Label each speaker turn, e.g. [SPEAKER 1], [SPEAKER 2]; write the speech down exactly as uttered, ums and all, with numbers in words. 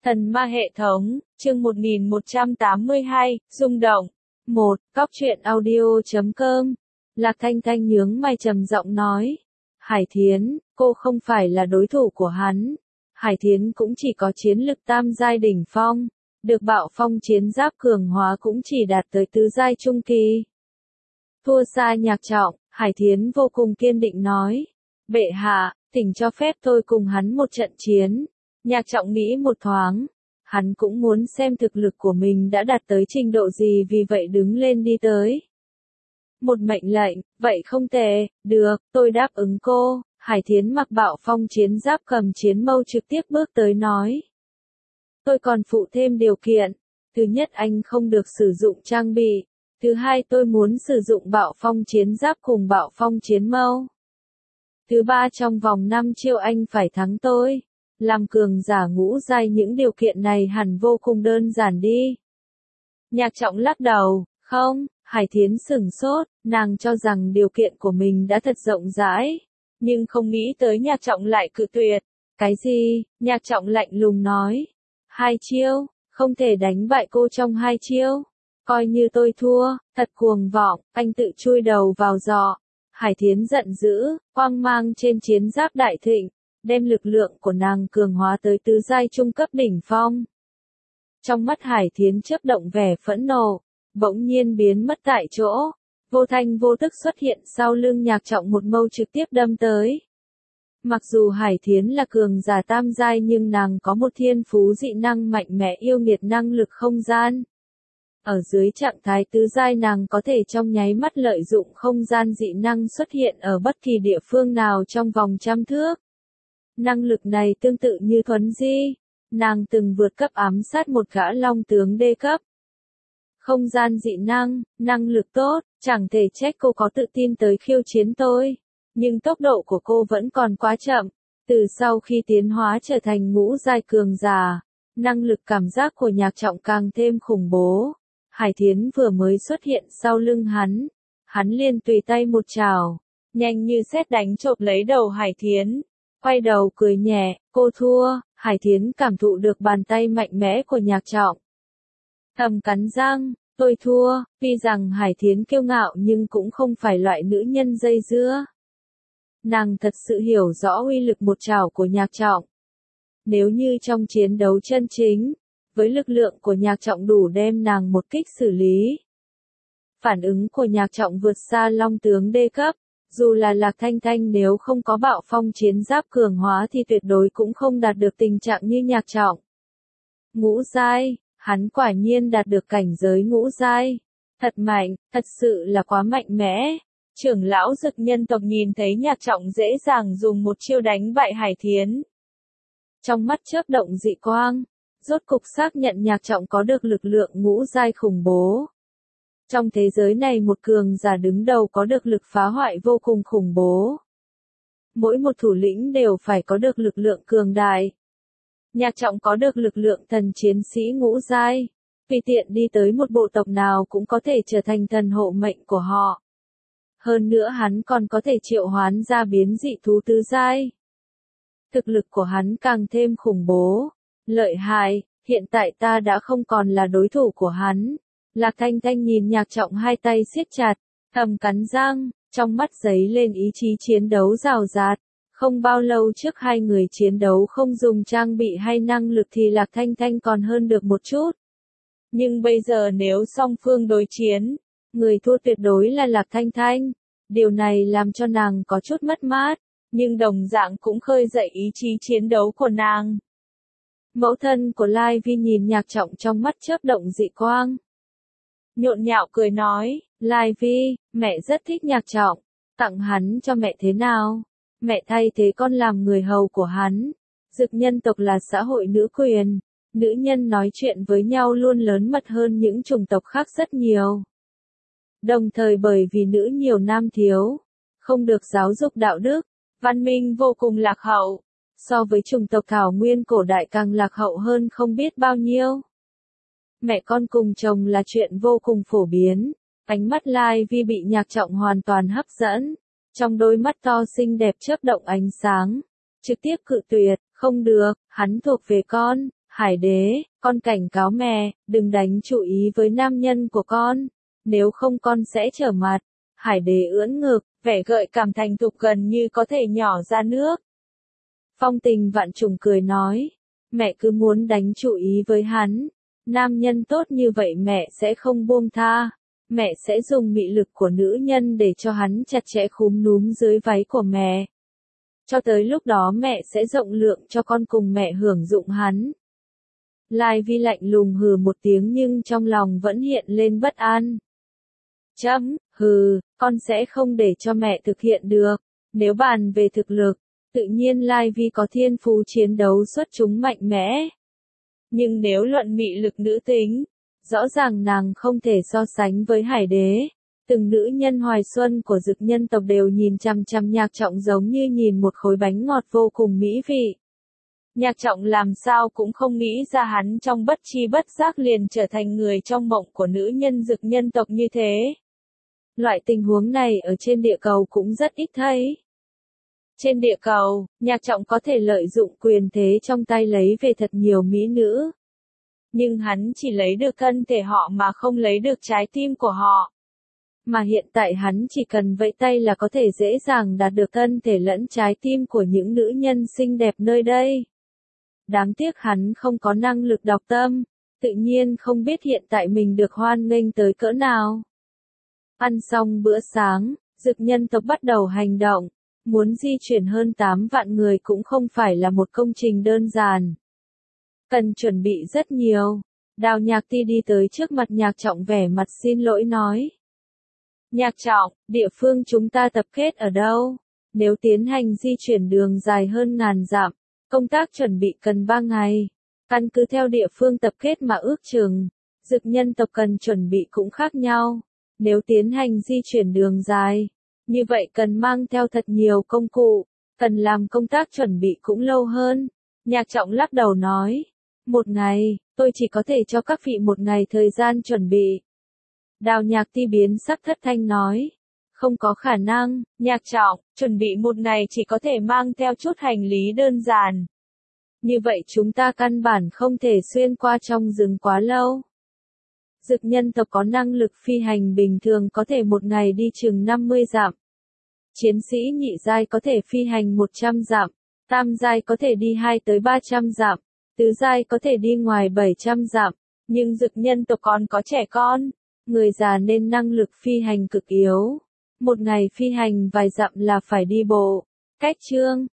[SPEAKER 1] Thần ma hệ thống, chương một nghìn một trăm tám mươi hai, rung động. một. Cóc truyện audio chấm com. Lạc Thanh Thanh nhướng mày trầm giọng nói. Hải Thiến, cô không phải là đối thủ của hắn. Hải Thiến cũng chỉ có chiến lực tam giai đỉnh phong. Được bạo phong chiến giáp cường hóa cũng chỉ đạt tới tứ giai trung kỳ. Thua xa Nhạc Trọng, Hải Thiến vô cùng kiên định nói. Bệ hạ, thỉnh cho phép tôi cùng hắn một trận chiến. Nhạc Trọng nghĩ một thoáng. Hắn cũng muốn xem thực lực của mình đã đạt tới trình độ gì, vì vậy đứng lên đi tới. Một mệnh lệnh, vậy không tệ, được, tôi đáp ứng cô. Hải Thiến mặc bạo phong chiến giáp cầm chiến mâu trực tiếp bước tới nói. Tôi còn phụ thêm điều kiện. Thứ nhất, anh không được sử dụng trang bị. Thứ hai, tôi muốn sử dụng bạo phong chiến giáp cùng bạo phong chiến mâu. Thứ ba, trong vòng năm chiêu anh phải thắng tôi. Làm cường giả ngũ giai, những điều kiện này hẳn vô cùng đơn giản đi. Nhạc Trọng lắc đầu, không. Hải Thiến sửng sốt, nàng cho rằng điều kiện của mình đã thật rộng rãi, nhưng không nghĩ tới Nhạc Trọng lại cự tuyệt. Cái gì? Nhạc Trọng lạnh lùng nói. Hai chiêu, không thể đánh bại cô trong hai chiêu. Coi như tôi thua, thật cuồng vọng, anh tự chui đầu vào giọ. Hải Thiến giận dữ, quang mang trên chiến giáp đại thịnh, đem lực lượng của nàng cường hóa tới tứ giai trung cấp đỉnh phong. Trong mắt Hải Thiến chớp động vẻ phẫn nộ, bỗng nhiên biến mất tại chỗ, vô thanh vô tức xuất hiện sau lưng Nhạc Trọng, một mâu trực tiếp đâm tới. Mặc dù Hải Thiến là cường giả tam giai, nhưng nàng có một thiên phú dị năng mạnh mẽ yêu nghiệt năng lực không gian. Ở dưới trạng thái tứ giai, nàng có thể trong nháy mắt lợi dụng không gian dị năng xuất hiện ở bất kỳ địa phương nào trong vòng trăm thước. Năng lực này tương tự như Thuấn Di, nàng từng vượt cấp ám sát một gã long tướng đê cấp. Không gian dị năng, năng lực tốt, chẳng thể trách cô có tự tin tới khiêu chiến tôi. Nhưng tốc độ của cô vẫn còn quá chậm. Từ sau khi tiến hóa trở thành ngũ giai cường giả, năng lực cảm giác của Nhạc Trọng càng thêm khủng bố. Hải Thiến vừa mới xuất hiện sau lưng hắn, hắn liền tùy tay một chảo, nhanh như sét đánh chộp lấy đầu Hải Thiến. Quay đầu cười nhẹ, cô thua. Hải Thiến cảm thụ được bàn tay mạnh mẽ của Nhạc Trọng. Thầm cắn răng, tôi thua. Tuy rằng Hải Thiến kiêu ngạo nhưng cũng không phải loại nữ nhân dây dưa. Nàng thật sự hiểu rõ uy lực một chảo của Nhạc Trọng. Nếu như trong chiến đấu chân chính, với lực lượng của Nhạc Trọng đủ đem nàng một kích xử lý. Phản ứng của Nhạc Trọng vượt xa long tướng đê cấp. Dù là Lạc Thanh Thanh nếu không có bạo phong chiến giáp cường hóa thì tuyệt đối cũng không đạt được tình trạng như Nhạc Trọng. Ngũ giai, hắn quả nhiên đạt được cảnh giới ngũ giai. Thật mạnh, thật sự là quá mạnh mẽ. Trưởng lão Dực nhân tộc nhìn thấy Nhạc Trọng dễ dàng dùng một chiêu đánh bại Hải Thiến. Trong mắt chớp động dị quang, rốt cục xác nhận Nhạc Trọng có được lực lượng ngũ giai khủng bố. Trong thế giới này một cường giả đứng đầu có được lực phá hoại vô cùng khủng bố. Mỗi một thủ lĩnh đều phải có được lực lượng cường đại. Nhạc Trọng có được lực lượng thần chiến sĩ ngũ giai, tùy tiện đi tới một bộ tộc nào cũng có thể trở thành thần hộ mệnh của họ. Hơn nữa hắn còn có thể triệu hoán ra biến dị thú tứ giai. Thực lực của hắn càng thêm khủng bố, lợi hại, hiện tại ta đã không còn là đối thủ của hắn. Lạc Thanh Thanh nhìn Nhạc Trọng hai tay siết chặt, thầm cắn răng, trong mắt giấy lên ý chí chiến đấu rào rạt. Không bao lâu trước hai người chiến đấu không dùng trang bị hay năng lực thì Lạc Thanh Thanh còn hơn được một chút. Nhưng bây giờ nếu song phương đối chiến, người thua tuyệt đối là Lạc Thanh Thanh. Điều này làm cho nàng có chút mất mát, nhưng đồng dạng cũng khơi dậy ý chí chiến đấu của nàng. Mẫu thân của Lai Vi nhìn Nhạc Trọng trong mắt chớp động dị quang. Nhộn nhạo cười nói, Lai Vi, mẹ rất thích Nhạc Trọng, tặng hắn cho mẹ thế nào? Mẹ thay thế con làm người hầu của hắn. Dực nhân tộc là xã hội nữ quyền, nữ nhân nói chuyện với nhau luôn lớn mật hơn những chủng tộc khác rất nhiều. Đồng thời bởi vì nữ nhiều nam thiếu, không được giáo dục đạo đức, văn minh vô cùng lạc hậu, so với chủng tộc thảo nguyên cổ đại càng lạc hậu hơn không biết bao nhiêu. Mẹ con cùng chồng là chuyện vô cùng phổ biến. Ánh mắt Lai Vi bị Nhạc Trọng hoàn toàn hấp dẫn. Trong đôi mắt to xinh đẹp chớp động ánh sáng. Trực tiếp cự tuyệt, không được, hắn thuộc về con, Hải đế, con cảnh cáo mẹ, đừng đánh chú ý với nam nhân của con, nếu không con sẽ trở mặt. Hải đế ưỡn ngực, vẻ gợi cảm thành thục gần như có thể nhỏ ra nước. Phong Tình Vạn Trùng cười nói, mẹ cứ muốn đánh chú ý với hắn, nam nhân tốt như vậy mẹ sẽ không buông tha, mẹ sẽ dùng mị lực của nữ nhân để cho hắn chặt chẽ khúm núm dưới váy của mẹ. Cho tới lúc đó mẹ sẽ rộng lượng cho con cùng mẹ hưởng dụng hắn. Lai Vi lạnh lùng hừ một tiếng nhưng trong lòng vẫn hiện lên bất an. Chấm, hừ, con sẽ không để cho mẹ thực hiện được. Nếu bàn về thực lực, tự nhiên Lai Vi có thiên phú chiến đấu xuất chúng mạnh mẽ. Nhưng nếu luận mị lực nữ tính, rõ ràng nàng không thể so sánh với Hải đế. Từng nữ nhân hoài xuân của Dực nhân tộc đều nhìn chằm chằm Nhạc Trọng giống như nhìn một khối bánh ngọt vô cùng mỹ vị. Nhạc Trọng làm sao cũng không nghĩ ra hắn trong bất chi bất giác liền trở thành người trong mộng của nữ nhân Dực nhân tộc như thế. Loại tình huống này ở trên địa cầu cũng rất ít thấy. Trên địa cầu, Nhạc Trọng có thể lợi dụng quyền thế trong tay lấy về thật nhiều mỹ nữ. Nhưng hắn chỉ lấy được thân thể họ mà không lấy được trái tim của họ. Mà hiện tại hắn chỉ cần vẫy tay là có thể dễ dàng đạt được thân thể lẫn trái tim của những nữ nhân xinh đẹp nơi đây. Đáng tiếc hắn không có năng lực đọc tâm, tự nhiên không biết hiện tại mình được hoan nghênh tới cỡ nào. Ăn xong bữa sáng, Dực nhân tộc bắt đầu hành động, muốn di chuyển hơn tám vạn người cũng không phải là một công trình đơn giản. Cần chuẩn bị rất nhiều. Đào Nhạc Ti đi tới trước mặt Nhạc Trọng vẻ mặt xin lỗi nói. Nhạc Trọng, địa phương chúng ta tập kết ở đâu? Nếu tiến hành di chuyển đường dài hơn ngàn dặm, công tác chuẩn bị cần ba ngày. Căn cứ theo địa phương tập kết mà ước chừng, Dực nhân tộc cần chuẩn bị cũng khác nhau. Nếu tiến hành di chuyển đường dài, như vậy cần mang theo thật nhiều công cụ, cần làm công tác chuẩn bị cũng lâu hơn. Nhạc Trọng lắc đầu nói, một ngày, tôi chỉ có thể cho các vị một ngày thời gian chuẩn bị. Đào Nhạc Ti biến sắc thất thanh nói, không có khả năng, Nhạc Trọng, chuẩn bị một ngày chỉ có thể mang theo chút hành lý đơn giản. Như vậy chúng ta căn bản không thể xuyên qua trong rừng quá lâu. Dực nhân tộc có năng lực phi hành bình thường có thể một ngày đi chừng năm mươi dặm. Chiến sĩ nhị giai có thể phi hành một trăm dặm, tam giai có thể đi hai tới ba trăm dặm, tứ giai có thể đi ngoài bảy trăm dặm, nhưng Dực nhân tộc còn có trẻ con, người già nên năng lực phi hành cực yếu. Một ngày phi hành vài dặm là phải đi bộ. Cách chương